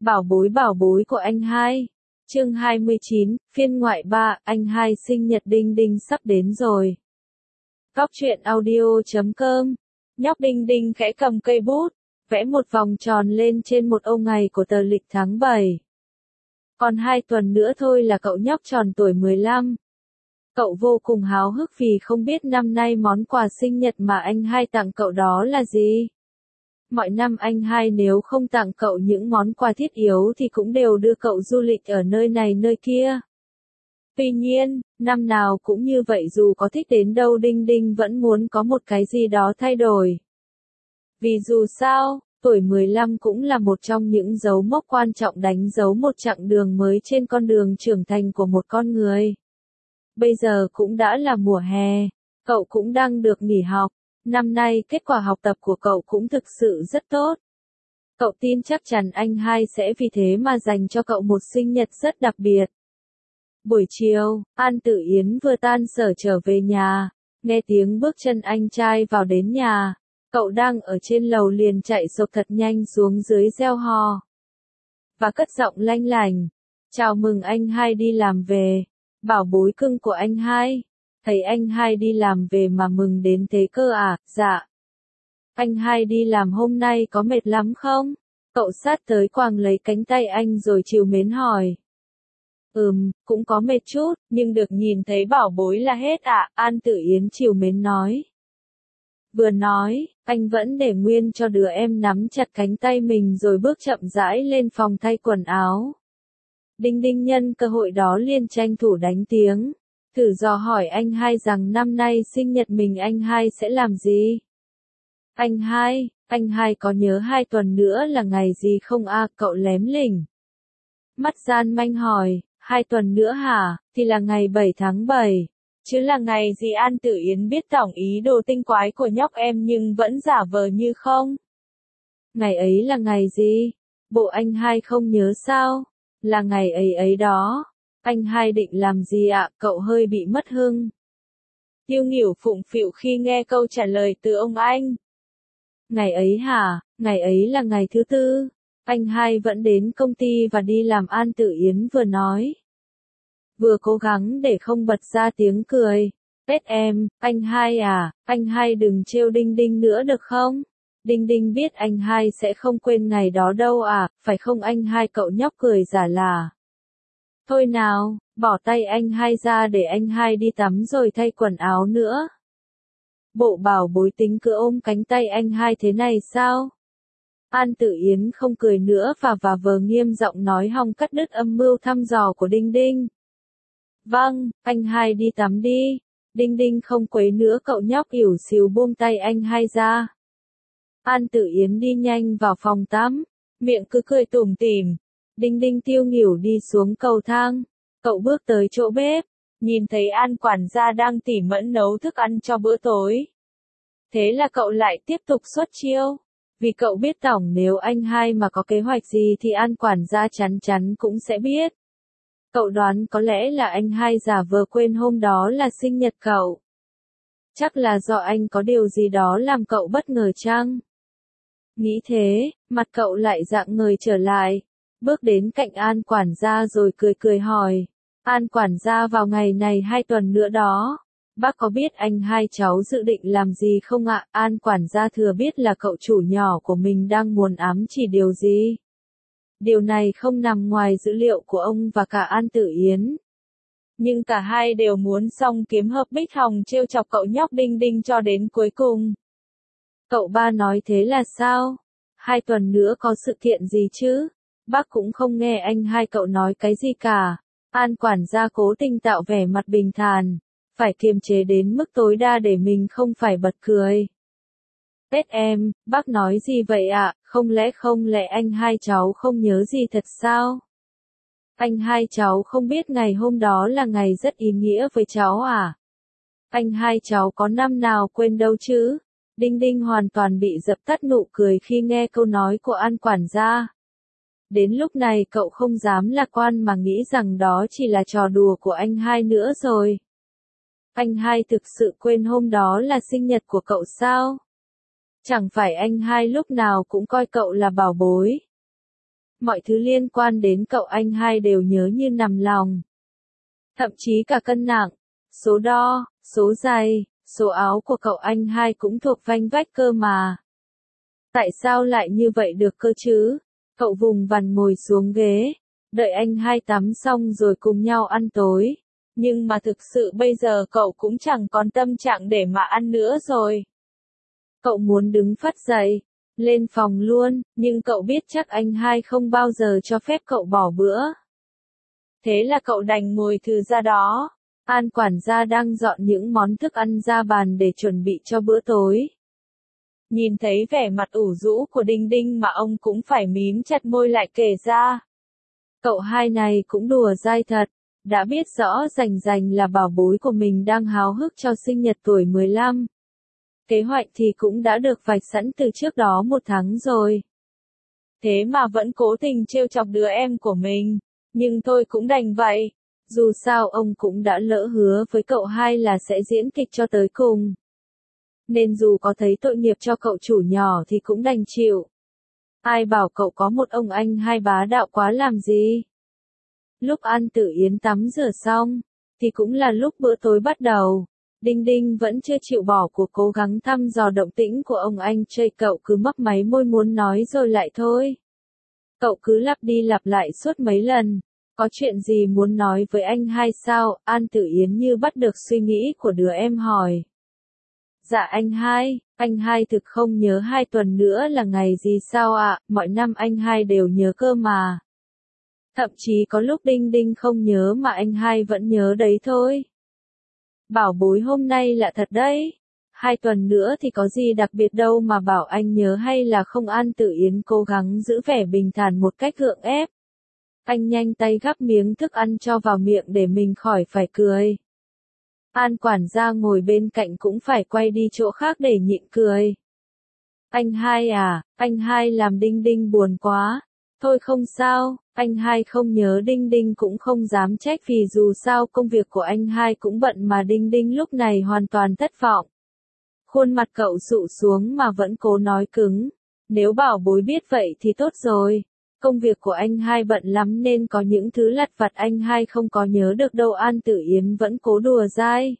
Bảo bối của anh hai. Chương 29, phiên ngoại 3, anh hai sinh nhật Đinh Đinh sắp đến rồi. Góc truyện audio.com. Nhóc Đinh Đinh khẽ cầm cây bút, vẽ một vòng tròn lên trên một ô ngày của tờ lịch tháng 7. Còn 2 tuần nữa thôi là cậu nhóc tròn tuổi 15. Cậu vô cùng háo hức vì không biết năm nay món quà sinh nhật mà anh hai tặng cậu đó là gì. Mọi năm anh hai nếu không tặng cậu những món quà thiết yếu thì cũng đều đưa cậu du lịch ở nơi này nơi kia. Tuy nhiên, năm nào cũng như vậy, dù có thích đến đâu Đinh Đinh vẫn muốn có một cái gì đó thay đổi. Vì dù sao, tuổi 15 cũng là một trong những dấu mốc quan trọng đánh dấu một chặng đường mới trên con đường trưởng thành của một con người. Bây giờ cũng đã là mùa hè, cậu cũng đang được nghỉ học. Năm nay kết quả học tập của cậu cũng thực sự rất tốt. Cậu tin chắc chắn anh hai sẽ vì thế mà dành cho cậu một sinh nhật rất đặc biệt. Buổi chiều, An Tử Yến vừa tan sở trở về nhà, nghe tiếng bước chân anh trai vào đến nhà. Cậu đang ở trên lầu liền chạy sộc thật nhanh xuống dưới reo hò. Và cất giọng lanh lành. Chào mừng anh hai đi làm về. Bảo bối cưng của anh hai. Thấy anh hai đi làm về mà mừng đến thế cơ à? Dạ. Anh hai đi làm hôm nay có mệt lắm không? Cậu sát tới quàng lấy cánh tay anh rồi trìu mến hỏi. Cũng có mệt chút, nhưng được nhìn thấy bảo bối là hết ạ, An Tử Yến trìu mến nói. Vừa nói, anh vẫn để nguyên cho đứa em nắm chặt cánh tay mình rồi bước chậm rãi lên phòng thay quần áo. Đinh Đinh nhân cơ hội đó liền tranh thủ đánh tiếng. Thử dò hỏi anh hai rằng năm nay sinh nhật mình anh hai sẽ làm gì? Anh hai có nhớ 2 tuần nữa là ngày gì không à? Cậu lém lỉnh. Mắt gian manh hỏi, 2 tuần nữa hả? Thì là ngày 7 tháng 7. Chứ là ngày gì? An Tử Yến biết tổng ý đồ tinh quái của nhóc em nhưng vẫn giả vờ như không. Ngày ấy là ngày gì? Bộ anh hai không nhớ sao? Là ngày ấy ấy đó. Anh hai định làm gì ạ? Cậu hơi bị mất hưng. Tiêu Nghỉu phụng phịu khi nghe câu trả lời từ ông anh. Ngày ấy hả? Ngày ấy là ngày thứ Tư. Anh hai vẫn đến công ty và đi làm, An Tử Yến vừa nói. Vừa cố gắng để không bật ra tiếng cười. Tết em, anh hai à, anh hai đừng trêu Đinh Đinh nữa được không? Đinh Đinh biết anh hai sẽ không quên ngày đó đâu à, phải không anh hai? Cậu nhóc cười giả là. Thôi nào, bỏ tay anh hai ra để anh hai đi tắm rồi thay quần áo nữa. Bộ bảo bối tính cứ ôm cánh tay anh hai thế này sao? An Tử Yến không cười nữa và vờ nghiêm giọng nói hòng cắt đứt âm mưu thăm dò của Đinh Đinh. Vâng, anh hai đi tắm đi. Đinh Đinh không quấy nữa, cậu nhóc ỉu xìu buông tay anh hai ra. An Tử Yến đi nhanh vào phòng tắm, miệng cứ cười tủm tỉm. Đinh Đinh Tiêu Nghỉu đi xuống cầu thang. Cậu bước tới chỗ bếp, nhìn thấy An quản gia đang tỉ mẩn nấu thức ăn cho bữa tối. Thế là cậu lại tiếp tục xuất chiêu. Vì cậu biết tổng nếu anh hai mà có kế hoạch gì thì An quản gia chắn chắn cũng sẽ biết. Cậu đoán có lẽ là anh hai giả vờ quên hôm đó là sinh nhật cậu. Chắc là do anh có điều gì đó làm cậu bất ngờ chăng? Nghĩ thế, mặt cậu lại rạng ngời trở lại. Bước đến cạnh An quản gia rồi cười cười hỏi. An quản gia, vào ngày này 2 tuần nữa đó. Bác có biết anh hai cháu dự định làm gì không ạ? An quản gia thừa biết là cậu chủ nhỏ của mình đang muốn ám chỉ điều gì. Điều này không nằm ngoài dữ liệu của ông và cả An Tử Yến. Nhưng cả hai đều muốn song kiếm hợp bích hòng trêu chọc cậu nhóc Đinh Đinh cho đến cuối cùng. Cậu ba nói thế là sao? 2 tuần nữa có sự kiện gì chứ? Bác cũng không nghe anh hai cậu nói cái gì cả. An quản gia cố tình tạo vẻ mặt bình thản, phải kiềm chế đến mức tối đa để mình không phải bật cười. Tết em, bác nói gì vậy ạ? Không lẽ anh hai cháu không nhớ gì thật sao? Anh hai cháu không biết ngày hôm đó là ngày rất ý nghĩa với cháu à? Anh hai cháu có năm nào quên đâu chứ? Đinh Đinh hoàn toàn bị dập tắt nụ cười khi nghe câu nói của An quản gia. Đến lúc này cậu không dám lạc quan mà nghĩ rằng đó chỉ là trò đùa của anh hai nữa rồi. Anh hai thực sự quên hôm đó là sinh nhật của cậu sao? Chẳng phải anh hai lúc nào cũng coi cậu là bảo bối. mọi thứ liên quan đến cậu anh hai đều nhớ như nằm lòng. Thậm chí cả cân nặng, số đo, số giày, số áo của cậu anh hai cũng thuộc vanh vách cơ mà. Tại sao lại như vậy được cơ chứ? Cậu vùng vằng ngồi xuống ghế, đợi anh hai tắm xong rồi cùng nhau ăn tối. Nhưng mà thực sự bây giờ cậu cũng chẳng còn tâm trạng để mà ăn nữa rồi. Cậu muốn đứng phắt dậy, lên phòng luôn, nhưng cậu biết chắc anh hai không bao giờ cho phép cậu bỏ bữa. Thế là cậu đành ngồi thừ ra đó. An quản gia đang dọn những món thức ăn ra bàn để chuẩn bị cho bữa tối. Nhìn thấy vẻ mặt ủ rũ của Đinh Đinh mà ông cũng phải mím chặt môi lại kể ra. Cậu hai này cũng đùa dai thật, đã biết rõ rành rành là bảo bối của mình đang háo hức cho sinh nhật tuổi 15. Kế hoạch thì cũng đã được vạch sẵn từ trước đó 1 tháng rồi. Thế mà vẫn cố tình trêu chọc đứa em của mình, nhưng thôi cũng đành vậy. Dù sao ông cũng đã lỡ hứa với cậu hai là sẽ diễn kịch cho tới cùng. Nên dù có thấy tội nghiệp cho cậu chủ nhỏ thì cũng đành chịu. Ai bảo cậu có một ông anh hai bá đạo quá làm gì. Lúc An Tử Yến tắm rửa xong, thì cũng là lúc bữa tối bắt đầu. Đinh Đinh vẫn chưa chịu bỏ cuộc cố gắng thăm dò động tĩnh của ông anh trai, cậu cứ mấp máy môi muốn nói rồi lại thôi. Cậu cứ lặp đi lặp lại suốt mấy lần. Có chuyện gì muốn nói với anh hai sao? An Tử Yến như bắt được suy nghĩ của đứa em hỏi. Dạ anh hai thực không nhớ 2 tuần nữa là ngày gì sao ạ? Mọi năm anh hai đều nhớ cơ mà. Thậm chí có lúc Đinh Đinh không nhớ mà anh hai vẫn nhớ đấy thôi. Bảo bối hôm nay lạ thật đấy. 2 tuần nữa thì có gì đặc biệt đâu mà bảo anh nhớ hay là không? An Tử Yến cố gắng giữ vẻ bình thản một cách gượng ép. Anh nhanh tay gắp miếng thức ăn cho vào miệng để mình khỏi phải cười. An quản gia ngồi bên cạnh cũng phải quay đi chỗ khác để nhịn cười. Anh hai à, anh hai làm Đinh Đinh buồn quá. Thôi không sao, anh hai không nhớ Đinh Đinh cũng không dám trách vì dù sao công việc của anh hai cũng bận mà Đinh Đinh lúc này hoàn toàn thất vọng. Khuôn mặt cậu sụ xuống mà vẫn cố nói cứng. Nếu bảo bối biết vậy thì tốt rồi. Công việc của anh hai bận lắm nên có những thứ lặt vặt anh hai không có nhớ được đâu. An Tử Yến vẫn cố đùa dai.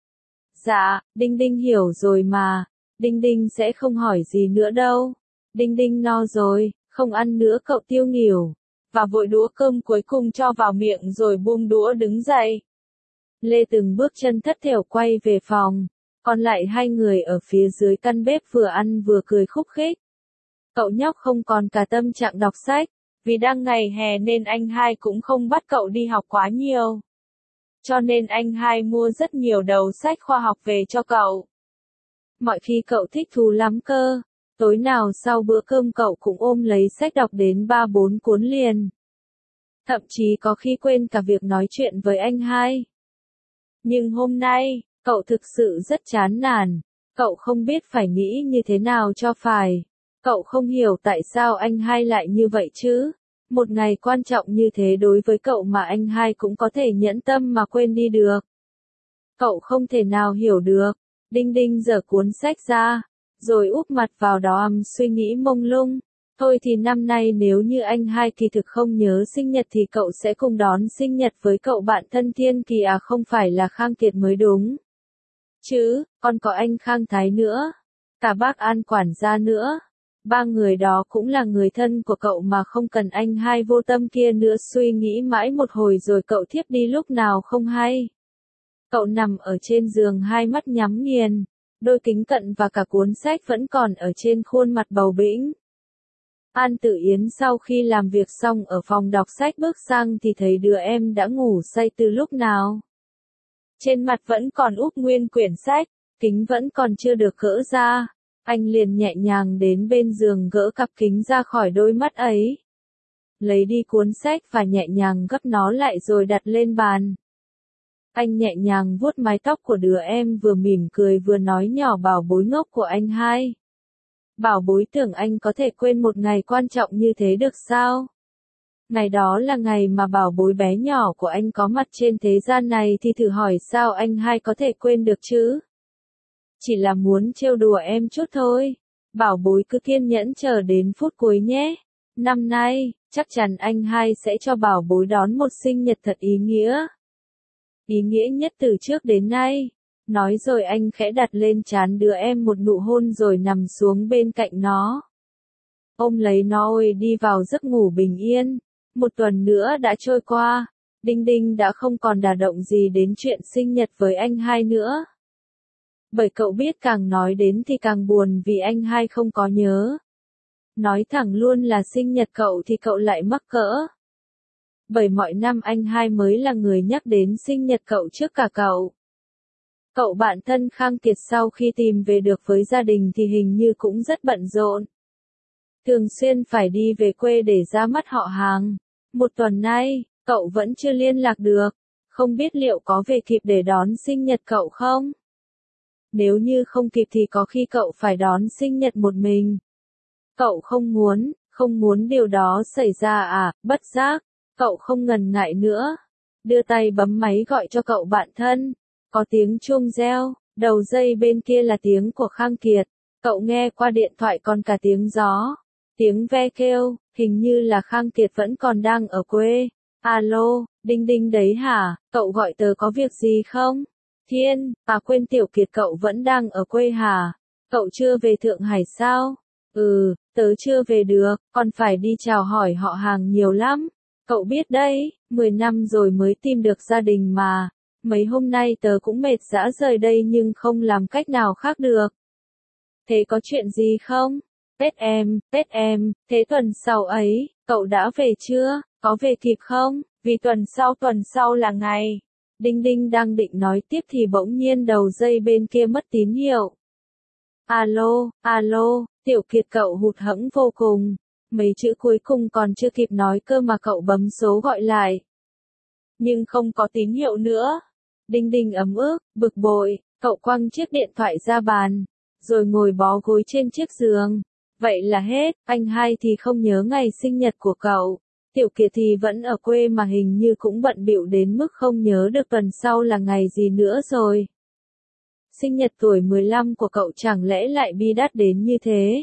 Dạ, Đinh Đinh hiểu rồi mà. Đinh Đinh sẽ không hỏi gì nữa đâu. Đinh Đinh no rồi, không ăn nữa. Cậu tiêu nghỉu. Và vội đũa cơm cuối cùng cho vào miệng rồi buông đũa đứng dậy. Lê từng bước chân thất thểu quay về phòng. Còn lại 2 người ở phía dưới căn bếp vừa ăn vừa cười khúc khích. Cậu nhóc không còn cả tâm trạng đọc sách. Vì đang ngày hè nên anh hai cũng không bắt cậu đi học quá nhiều. Cho nên anh hai mua rất nhiều đầu sách khoa học về cho cậu. Mọi khi cậu thích thú lắm cơ. Tối nào sau bữa cơm cậu cũng ôm lấy sách đọc đến 3-4 cuốn liền. Thậm chí có khi quên cả việc nói chuyện với anh hai. Nhưng hôm nay, cậu thực sự rất chán nản. Cậu không biết phải nghĩ như thế nào cho phải. Cậu không hiểu tại sao anh hai lại như vậy chứ. Một ngày quan trọng như thế đối với cậu mà anh hai cũng có thể nhẫn tâm mà quên đi được. Cậu không thể nào hiểu được. Đinh Đinh giở cuốn sách ra, rồi úp mặt vào đó suy nghĩ mông lung. Thôi thì năm nay nếu như anh hai kỳ thực không nhớ sinh nhật thì cậu sẽ cùng đón sinh nhật với cậu bạn thân Thiên Kỳ à, không phải là Khang Kiệt mới đúng. Chứ, còn có anh Khang Thái nữa. Cả bác An quản gia nữa. 3 người đó cũng là người thân của cậu mà không cần anh hai vô tâm kia nữa. Suy nghĩ mãi một hồi rồi cậu thiếp đi lúc nào không hay. Cậu nằm ở trên giường 2 mắt nhắm nghiền. Đôi kính cận và cả cuốn sách vẫn còn ở trên khuôn mặt bầu bĩnh. An Tử Yến sau khi làm việc xong ở phòng đọc sách bước sang thì thấy đứa em đã ngủ say từ lúc nào. Trên mặt vẫn còn úp nguyên quyển sách, kính vẫn còn chưa được gỡ ra. Anh liền nhẹ nhàng đến bên giường gỡ cặp kính ra khỏi đôi mắt ấy. Lấy đi cuốn sách và nhẹ nhàng gấp nó lại rồi đặt lên bàn. Anh nhẹ nhàng vuốt mái tóc của đứa em vừa mỉm cười vừa nói nhỏ bảo bối ngốc của anh hai. Bảo bối tưởng anh có thể quên một ngày quan trọng như thế được sao? Ngày đó là ngày mà bảo bối bé nhỏ của anh có mặt trên thế gian này thì thử hỏi sao anh hai có thể quên được chứ? Chỉ là muốn trêu đùa em chút thôi. Bảo bối cứ kiên nhẫn chờ đến phút cuối nhé. Năm nay, chắc chắn anh hai sẽ cho bảo bối đón một sinh nhật thật ý nghĩa. Ý nghĩa nhất từ trước đến nay. Nói rồi anh khẽ đặt lên trán đứa em một nụ hôn rồi nằm xuống bên cạnh nó. Ôm lấy nó ôi đi vào giấc ngủ bình yên. Một tuần nữa đã trôi qua. Đinh Đinh đã không còn đả động gì đến chuyện sinh nhật với anh hai nữa. Bởi cậu biết càng nói đến thì càng buồn vì anh hai không có nhớ. Nói thẳng luôn là sinh nhật cậu thì cậu lại mắc cỡ. Bởi mọi năm anh hai mới là người nhắc đến sinh nhật cậu trước cả cậu. Cậu bạn thân Khang Kiệt sau khi tìm về được với gia đình thì hình như cũng rất bận rộn. Thường xuyên phải đi về quê để ra mắt họ hàng. Một tuần nay, cậu vẫn chưa liên lạc được. Không biết liệu có về kịp để đón sinh nhật cậu không? Nếu như không kịp thì có khi cậu phải đón sinh nhật một mình. Cậu không muốn điều đó xảy ra à, bất giác. Cậu không ngần ngại nữa. Đưa tay bấm máy gọi cho cậu bạn thân. Có tiếng chuông reo, đầu dây bên kia là tiếng của Khang Kiệt. Cậu nghe qua điện thoại còn cả tiếng gió. Tiếng ve kêu, hình như là Khang Kiệt vẫn còn đang ở quê. Alo, Đinh Đinh đấy hả, cậu gọi tớ có việc gì không? Thiên, quên Tiểu Kiệt cậu vẫn đang ở quê hả? Cậu chưa về Thượng Hải sao? Ừ, tớ chưa về được, còn phải đi chào hỏi họ hàng nhiều lắm. Cậu biết đấy, 10 năm rồi mới tìm được gia đình mà. Mấy hôm nay tớ cũng mệt dã rời đây nhưng không làm cách nào khác được. Thế có chuyện gì không? Tết em, thế tuần sau ấy, cậu đã về chưa? Có về kịp không? Vì tuần sau là ngày. Đinh Đinh đang định nói tiếp thì bỗng nhiên đầu dây bên kia mất tín hiệu. Alo, Tiểu Kiệt cậu hụt hẫng vô cùng. Mấy chữ cuối cùng còn chưa kịp nói cơ mà cậu bấm số gọi lại. Nhưng không có tín hiệu nữa. Đinh Đinh ấm ức, bực bội, cậu quăng chiếc điện thoại ra bàn, rồi ngồi bó gối trên chiếc giường. Vậy là hết, anh hai thì không nhớ ngày sinh nhật của cậu. Tiểu Kiệt thì vẫn ở quê mà hình như cũng bận bịu đến mức không nhớ được tuần sau là ngày gì nữa rồi. Sinh nhật tuổi 15 của cậu chẳng lẽ lại bi đát đến như thế?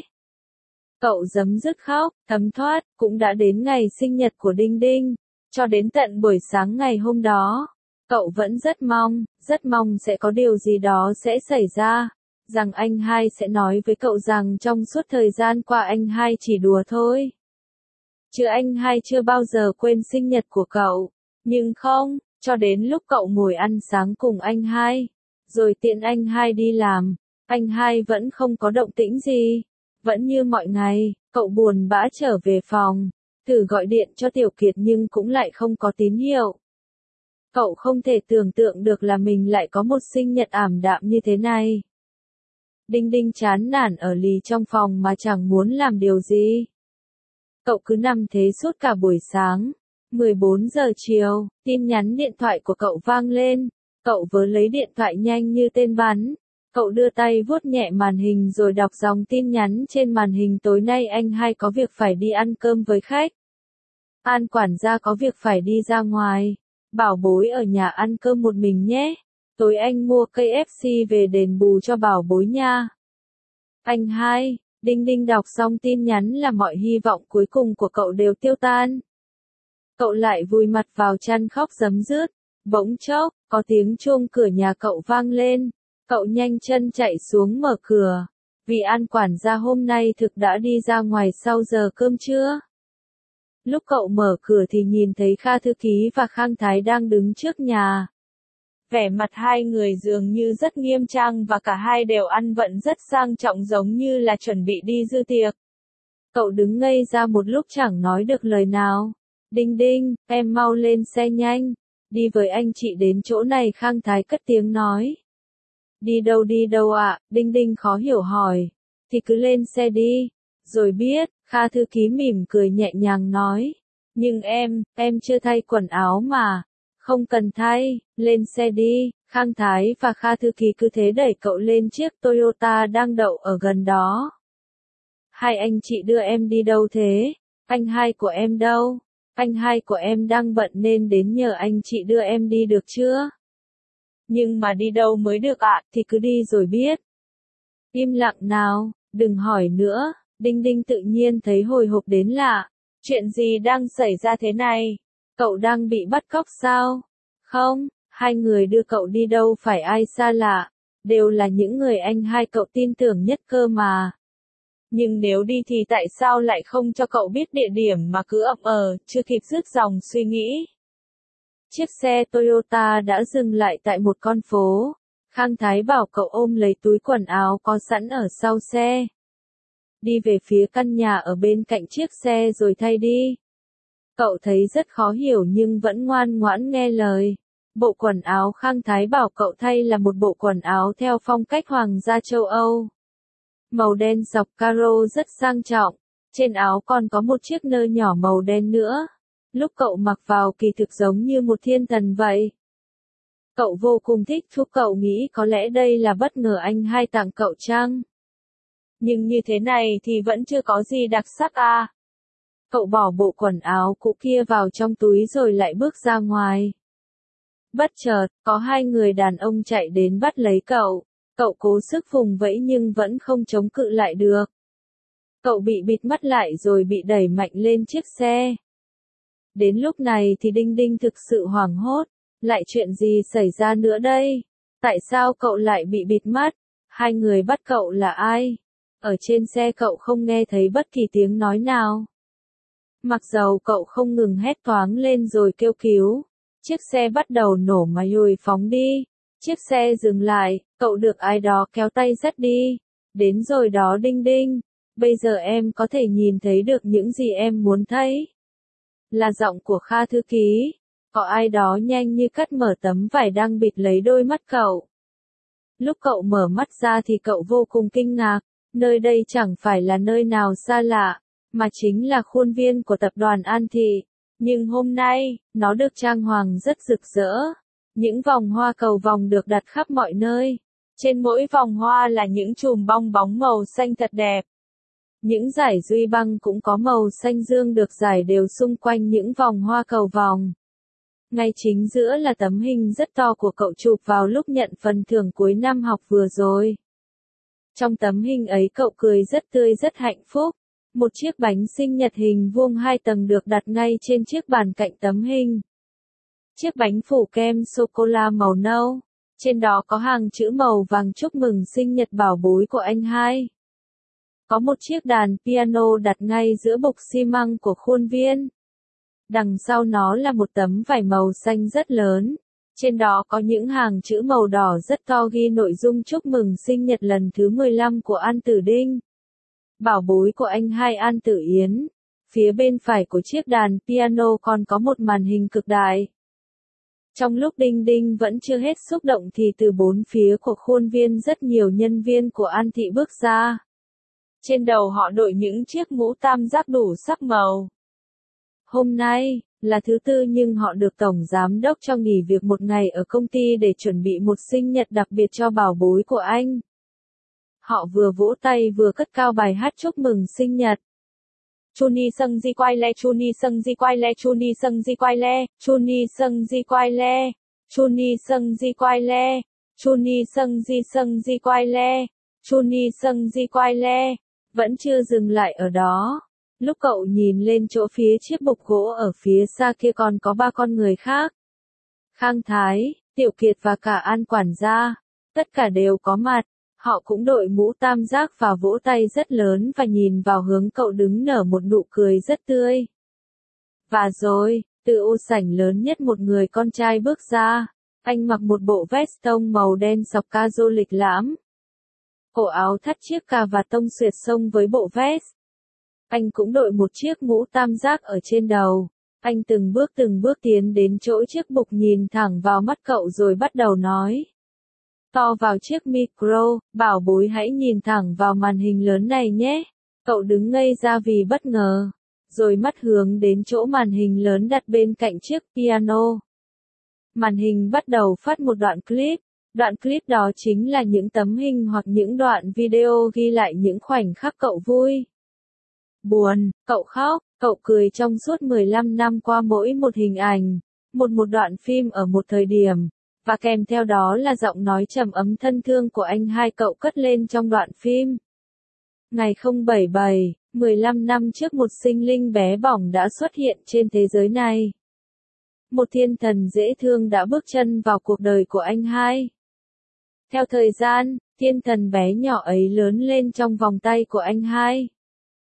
Cậu giấm dứt khóc, thấm thoát, cũng đã đến ngày sinh nhật của Đinh Đinh. Cho đến tận buổi sáng ngày hôm đó, cậu vẫn rất mong sẽ có điều gì đó sẽ xảy ra. Rằng anh hai sẽ nói với cậu rằng trong suốt thời gian qua anh hai chỉ đùa thôi. Chứ anh hai chưa bao giờ quên sinh nhật của cậu. Nhưng không, cho đến lúc cậu ngồi ăn sáng cùng anh hai, rồi tiện anh hai đi làm, anh hai vẫn không có động tĩnh gì. Vẫn như mọi ngày, cậu buồn bã trở về phòng, thử gọi điện cho Tiểu Kiệt nhưng cũng lại không có tín hiệu. Cậu không thể tưởng tượng được là mình lại có một sinh nhật ảm đạm như thế này. Đinh Đinh chán nản ở lì trong phòng mà chẳng muốn làm điều gì. Cậu cứ nằm thế suốt cả buổi sáng. 14 giờ chiều, tin nhắn điện thoại của cậu vang lên. Cậu vớ lấy điện thoại nhanh như tên bắn. Cậu đưa tay vuốt nhẹ màn hình rồi đọc dòng tin nhắn trên màn hình. Tối nay anh hai có việc phải đi ăn cơm với khách. An quản gia có việc phải đi ra ngoài. Bảo bối ở nhà ăn cơm một mình nhé. Tối anh mua KFC về đền bù cho bảo bối nha. Anh hai, Đinh Đinh đọc xong tin nhắn là mọi hy vọng cuối cùng của cậu đều tiêu tan. Cậu lại vùi mặt vào chăn khóc rấm rứt. Bỗng chốc, có tiếng chuông cửa nhà cậu vang lên. Cậu nhanh chân chạy xuống mở cửa. Vì An quản gia hôm nay thực đã đi ra ngoài sau giờ cơm trưa. Lúc cậu mở cửa thì nhìn thấy Kha thư ký và Khang Thái đang đứng trước nhà. Vẻ mặt hai người dường như rất nghiêm trang và cả hai đều ăn vận rất sang trọng giống như là chuẩn bị đi dự tiệc. Cậu đứng ngây ra một lúc chẳng nói được lời nào. Đinh Đinh, em mau lên xe nhanh. Đi với anh chị đến chỗ này Khang Thái cất tiếng nói. Đi đâu ạ? Đinh Đinh khó hiểu hỏi. Thì cứ lên xe đi. Rồi biết, Kha thư ký mỉm cười nhẹ nhàng nói. Nhưng em chưa thay quần áo mà. Không cần thay, lên xe đi. Khang Thái và Kha thư ký cứ thế đẩy cậu lên chiếc Toyota đang đậu ở gần đó. Hai anh chị đưa em đi đâu thế? Anh hai của em đâu? Anh hai của em đang bận nên đến nhờ anh chị đưa em đi được chưa? Nhưng mà đi đâu mới được ạ, thì cứ đi rồi biết. Im lặng nào, đừng hỏi nữa. Đinh Đinh tự nhiên thấy hồi hộp đến lạ. Chuyện gì đang xảy ra thế này? Cậu đang bị bắt cóc sao? Không, hai người đưa cậu đi đâu phải ai xa lạ, đều là những người anh hai cậu tin tưởng nhất cơ mà. Nhưng nếu đi thì tại sao lại không cho cậu biết địa điểm mà cứ ậm chưa kịp dứt dòng suy nghĩ. Chiếc xe Toyota đã dừng lại tại một con phố. Khang Thái bảo cậu ôm lấy túi quần áo có sẵn ở sau xe. Đi về phía căn nhà ở bên cạnh chiếc xe rồi thay đi. Cậu thấy rất khó hiểu nhưng vẫn ngoan ngoãn nghe lời. Bộ quần áo Khang Thái bảo cậu thay là một bộ quần áo theo phong cách hoàng gia châu Âu. Màu đen dọc caro rất sang trọng. Trên áo còn có một chiếc nơ nhỏ màu đen nữa. Lúc cậu mặc vào kỳ thực giống như một thiên thần vậy. Cậu vô cùng thích thú, cậu nghĩ có lẽ đây là bất ngờ anh hai tặng cậu chăng? Nhưng như thế này thì vẫn chưa có gì đặc sắc à. Cậu bỏ bộ quần áo cũ kia vào trong túi rồi lại bước ra ngoài. Bất chợt, có hai người đàn ông chạy đến bắt lấy cậu. Cậu cố sức vùng vẫy nhưng vẫn không chống cự lại được. Cậu bị bịt mắt lại rồi bị đẩy mạnh lên chiếc xe. Đến lúc này thì Đinh Đinh thực sự hoảng hốt. Lại chuyện gì xảy ra nữa đây? Tại sao cậu lại bị bịt mắt? Hai người bắt cậu là ai? Ở trên xe cậu không nghe thấy bất kỳ tiếng nói nào. Mặc dầu cậu không ngừng hét toáng lên rồi kêu cứu. Chiếc xe bắt đầu nổ máy rồi phóng đi. Chiếc xe dừng lại, cậu được ai đó kéo tay dắt đi. Đến rồi đó Đinh Đinh. Bây giờ em có thể nhìn thấy được những gì em muốn thấy. Là giọng của Kha thư ký. Có ai đó nhanh như cắt mở tấm vải đang bịt lấy đôi mắt cậu. Lúc cậu mở mắt ra thì cậu vô cùng kinh ngạc. Nơi đây chẳng phải là nơi nào xa lạ, mà chính là khuôn viên của tập đoàn An Thị. Nhưng hôm nay, nó được trang hoàng rất rực rỡ. Những vòng hoa cầu vòng được đặt khắp mọi nơi. Trên mỗi vòng hoa là những chùm bong bóng màu xanh thật đẹp. Những dải duy băng cũng có màu xanh dương được rải đều xung quanh những vòng hoa cầu vòng. Ngay chính giữa là tấm hình rất to của cậu chụp vào lúc nhận phần thưởng cuối năm học vừa rồi. Trong tấm hình ấy cậu cười rất tươi rất hạnh phúc. Một chiếc bánh sinh nhật hình vuông 2 tầng được đặt ngay trên chiếc bàn cạnh tấm hình. Chiếc bánh phủ kem sô-cô-la màu nâu. Trên đó có hàng chữ màu vàng chúc mừng sinh nhật bảo bối của anh hai. Có một chiếc đàn piano đặt ngay giữa bục xi măng của khuôn viên. Đằng sau nó là một tấm vải màu xanh rất lớn. Trên đó có những hàng chữ màu đỏ rất to ghi nội dung chúc mừng sinh nhật lần thứ 15 của An Tử Đinh. Bảo bối của anh hai An Tử Yến. Phía bên phải của chiếc đàn piano còn có một màn hình cực đại. Trong lúc Đinh Đinh vẫn chưa hết xúc động thì từ bốn phía của khuôn viên rất nhiều nhân viên của An Thị bước ra. Trên đầu họ đội những chiếc mũ tam giác đủ sắc màu. Hôm nay là thứ tư nhưng họ được Tổng Giám đốc cho nghỉ việc một ngày ở công ty để chuẩn bị một sinh nhật đặc biệt cho bảo bối của anh. Họ vừa vỗ tay vừa cất cao bài hát chúc mừng sinh nhật. Chuni sâng di quay le, chuni sâng di quay le, chuni sâng di quay le, chuni sâng di quay le, chuni sâng di quay le, chuni sâng di quay le, chuni sâng di quay le. Vẫn chưa dừng lại ở đó. Lúc cậu nhìn lên chỗ phía chiếc bục gỗ ở phía xa kia còn có 3 con người khác. Khang Thái, Tiểu Kiệt và cả An quản gia. Tất cả đều có mặt. Họ cũng đội mũ tam giác và vỗ tay rất lớn và nhìn vào hướng cậu đứng nở một nụ cười rất tươi. Và rồi, từ ô sảnh lớn nhất một người con trai bước ra. Anh mặc một bộ vest tông màu đen sọc casual lịch lãm. Cổ áo thắt chiếc cà và tông xuyệt xông với bộ vest. Anh cũng đội một chiếc mũ tam giác ở trên đầu. Anh từng bước tiến đến chỗ chiếc bục nhìn thẳng vào mắt cậu rồi bắt đầu nói. To vào chiếc micro, bảo bối hãy nhìn thẳng vào màn hình lớn này nhé. Cậu đứng ngây ra vì bất ngờ. Rồi mắt hướng đến chỗ màn hình lớn đặt bên cạnh chiếc piano. Màn hình bắt đầu phát một đoạn clip. Đoạn clip đó chính là những tấm hình hoặc những đoạn video ghi lại những khoảnh khắc cậu vui. Buồn, cậu khóc, cậu cười trong suốt 15 năm qua mỗi một hình ảnh, một đoạn phim ở một thời điểm, và kèm theo đó là giọng nói trầm ấm thân thương của anh hai cậu cất lên trong đoạn phim. Ngày 077, 15 năm trước một sinh linh bé bỏng đã xuất hiện trên thế giới này. Một thiên thần dễ thương đã bước chân vào cuộc đời của anh hai. Theo thời gian, thiên thần bé nhỏ ấy lớn lên trong vòng tay của anh hai.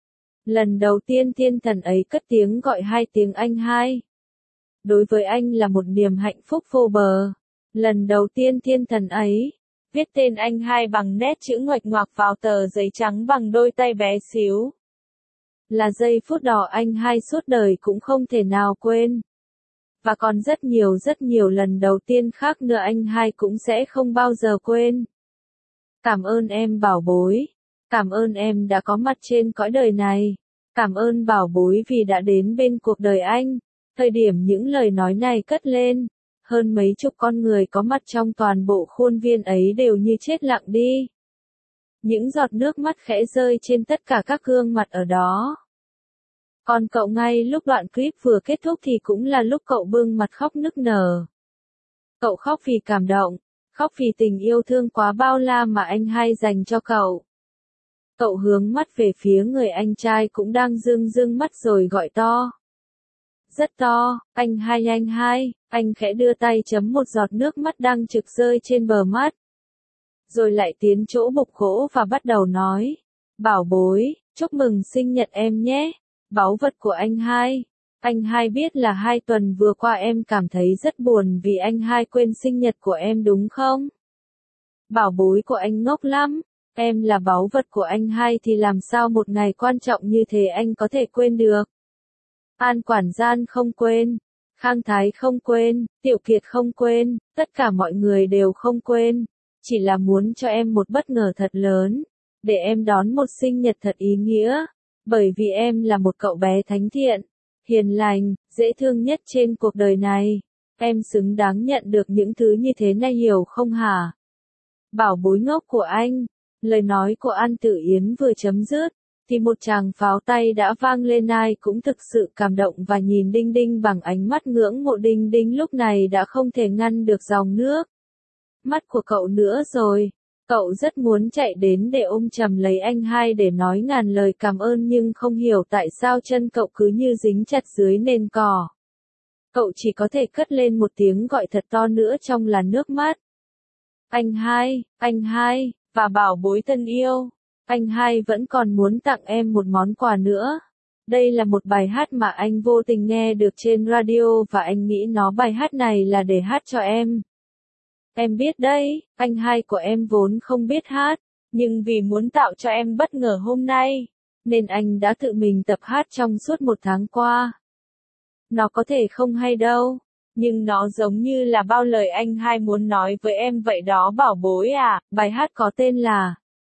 Lần đầu tiên thiên thần ấy cất tiếng gọi hai tiếng anh hai. Đối với anh là một niềm hạnh phúc vô bờ. Lần đầu tiên thiên thần ấy viết tên anh hai bằng nét chữ nguệch ngoạc vào tờ giấy trắng bằng đôi tay bé xíu. Là giây phút đó anh hai suốt đời cũng không thể nào quên. Và còn rất nhiều lần đầu tiên khác nữa anh hai cũng sẽ không bao giờ quên. Cảm ơn em bảo bối. Cảm ơn em đã có mặt trên cõi đời này. Cảm ơn bảo bối vì đã đến bên cuộc đời anh. Thời điểm những lời nói này cất lên, hơn mấy chục con người có mặt trong toàn bộ khuôn viên ấy đều như chết lặng đi. Những giọt nước mắt khẽ rơi trên tất cả các gương mặt ở đó. Còn cậu ngay lúc đoạn clip vừa kết thúc thì cũng là lúc cậu bưng mặt khóc nức nở. Cậu khóc vì cảm động, khóc vì tình yêu thương quá bao la mà anh hai dành cho cậu. Cậu hướng mắt về phía người anh trai cũng đang rưng mắt rồi gọi to. Rất to, anh hai, anh khẽ đưa tay chấm một giọt nước mắt đang trực rơi trên bờ mắt. Rồi lại tiến chỗ bục gỗ và bắt đầu nói. Bảo bối, chúc mừng sinh nhật em nhé. Báu vật của anh hai. Anh hai biết là 2 tuần vừa qua em cảm thấy rất buồn vì anh hai quên sinh nhật của em đúng không? Bảo bối của anh ngốc lắm. Em là báu vật của anh hai thì làm sao một ngày quan trọng như thế anh có thể quên được? An quản gian không quên. Khang Thái không quên. Tiểu Kiệt không quên. Tất cả mọi người đều không quên. Chỉ là muốn cho em một bất ngờ thật lớn. Để em đón một sinh nhật thật ý nghĩa. Bởi vì em là một cậu bé thánh thiện, hiền lành, dễ thương nhất trên cuộc đời này. Em xứng đáng nhận được những thứ như thế này hiểu không hả? Bảo bối ngốc của anh. Lời nói của An Tử Yến vừa chấm dứt, thì một tràng pháo tay đã vang lên, ai cũng thực sự cảm động và nhìn Đinh Đinh bằng ánh mắt ngưỡng mộ. Đinh Đinh lúc này đã không thể ngăn được dòng nước mắt của cậu nữa rồi. Cậu rất muốn chạy đến để ôm chầm lấy anh hai để nói ngàn lời cảm ơn nhưng không hiểu tại sao chân cậu cứ như dính chặt dưới nền cỏ. Cậu chỉ có thể cất lên một tiếng gọi thật to nữa trong làn nước mắt. Anh hai, và bảo bối thân yêu. Anh hai vẫn còn muốn tặng em một món quà nữa. Đây là một bài hát mà anh vô tình nghe được trên radio và anh nghĩ bài hát này là để hát cho em. Em biết đấy, anh hai của em vốn không biết hát, nhưng vì muốn tạo cho em bất ngờ hôm nay, nên anh đã tự mình tập hát trong suốt 1 tháng qua. Nó có thể không hay đâu, nhưng nó giống như là bao lời anh hai muốn nói với em vậy đó bảo bối à. Bài hát có tên là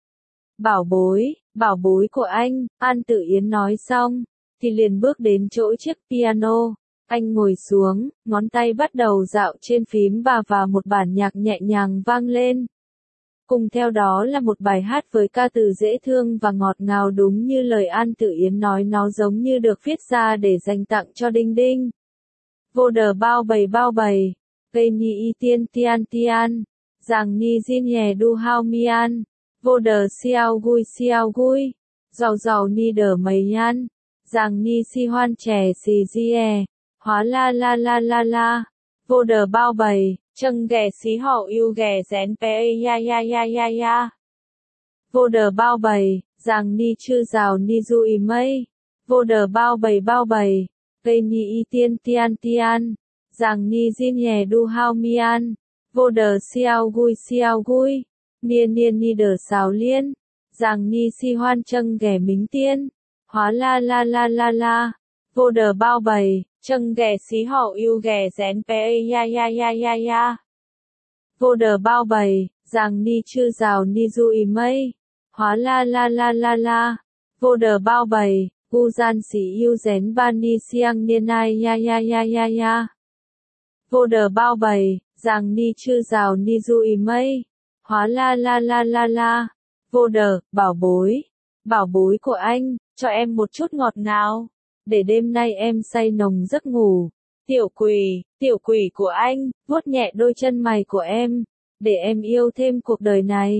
Bảo bối của anh. An Tử Yến nói xong, thì liền bước đến chỗ chiếc piano. Anh ngồi xuống, ngón tay bắt đầu dạo trên phím và một bản nhạc nhẹ nhàng vang lên. Cùng theo đó là một bài hát với ca từ dễ thương và ngọt ngào đúng như lời An Tử Yến nói, nó giống như được viết ra để dành tặng cho Đinh Đinh. Vô đờ bao bầy, gây ni y tian tian, giàng ni jin nhè du hao mian, vô đờ xiao gui, giàu ni đờ mầy yan, giàng ni si hoan trẻ xì gie. Hóa la, vô đờ bao bầy, châng ghè xí họ yêu ghè rén pe ya. Vô đờ bao bầy, giàng ni chư rào ni du y mây. Vô đờ bao bầy, gây ni y tian, giàng ni jin nhè du hao mian. Vô đờ xiao gui, niên ni đờ xào liên, giàng ni si hoan châng ghè mính tiên. Hóa la, vô đờ bao bầy. Châng ghè xí họ yêu ghè rén pe ya. Vô đờ bao bầy, giàng ni chư rào ni du y mây. Hóa la. Vô đờ bao bầy, gu gian xí yêu rén ba ni siang niên ai ya. Vô đờ bao bầy, giàng ni chư rào ni du y mây. Hóa la. Vô đờ, bảo bối của anh, cho em một chút ngọt ngào. Để đêm nay em say nồng giấc ngủ. Tiểu quỷ của anh, vuốt nhẹ đôi chân mày của em. Để em yêu thêm cuộc đời này.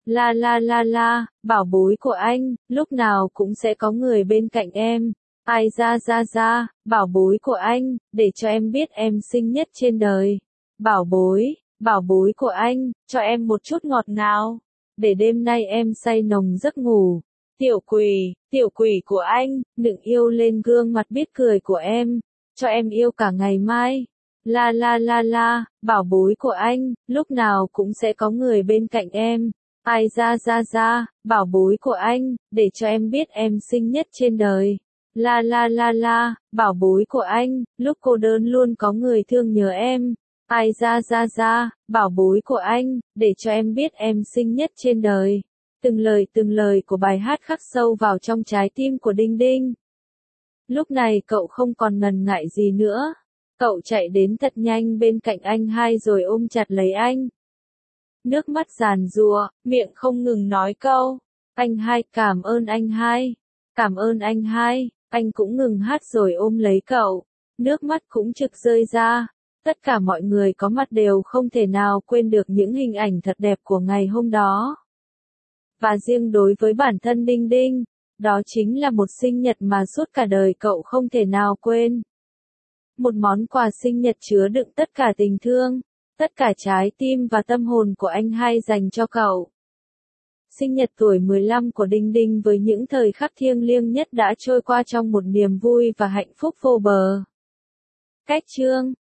La la la la, bảo bối của anh, lúc nào cũng sẽ có người bên cạnh em. Ai ra, bảo bối của anh, để cho em biết em xinh nhất trên đời. Bảo bối của anh, cho em một chút ngọt ngào, để đêm nay em say nồng giấc ngủ. Tiểu quỷ của anh, đừng yêu lên gương mặt biết cười của em, cho em yêu cả ngày mai. La la la la, bảo bối của anh, lúc nào cũng sẽ có người bên cạnh em. Ai ra, bảo bối của anh, để cho em biết em xinh nhất trên đời. La la la la, bảo bối của anh, lúc cô đơn luôn có người thương nhớ em. Ai ra, bảo bối của anh, để cho em biết em xinh nhất trên đời. Từng lời của bài hát khắc sâu vào trong trái tim của Đinh Đinh. Lúc này cậu không còn ngần ngại gì nữa. Cậu chạy đến thật nhanh bên cạnh anh hai rồi ôm chặt lấy anh. Nước mắt giàn giụa, miệng không ngừng nói câu. Anh hai, cảm ơn anh hai. Cảm ơn anh hai. Anh cũng ngừng hát rồi ôm lấy cậu. Nước mắt cũng trực rơi ra. Tất cả mọi người có mặt đều không thể nào quên được những hình ảnh thật đẹp của ngày hôm đó. Và riêng đối với bản thân Đinh Đinh, đó chính là một sinh nhật mà suốt cả đời cậu không thể nào quên. Một món quà sinh nhật chứa đựng tất cả tình thương, tất cả trái tim và tâm hồn của anh hai dành cho cậu. Sinh nhật tuổi 15 của Đinh Đinh với những thời khắc thiêng liêng nhất đã trôi qua trong một niềm vui và hạnh phúc vô bờ. Cách chương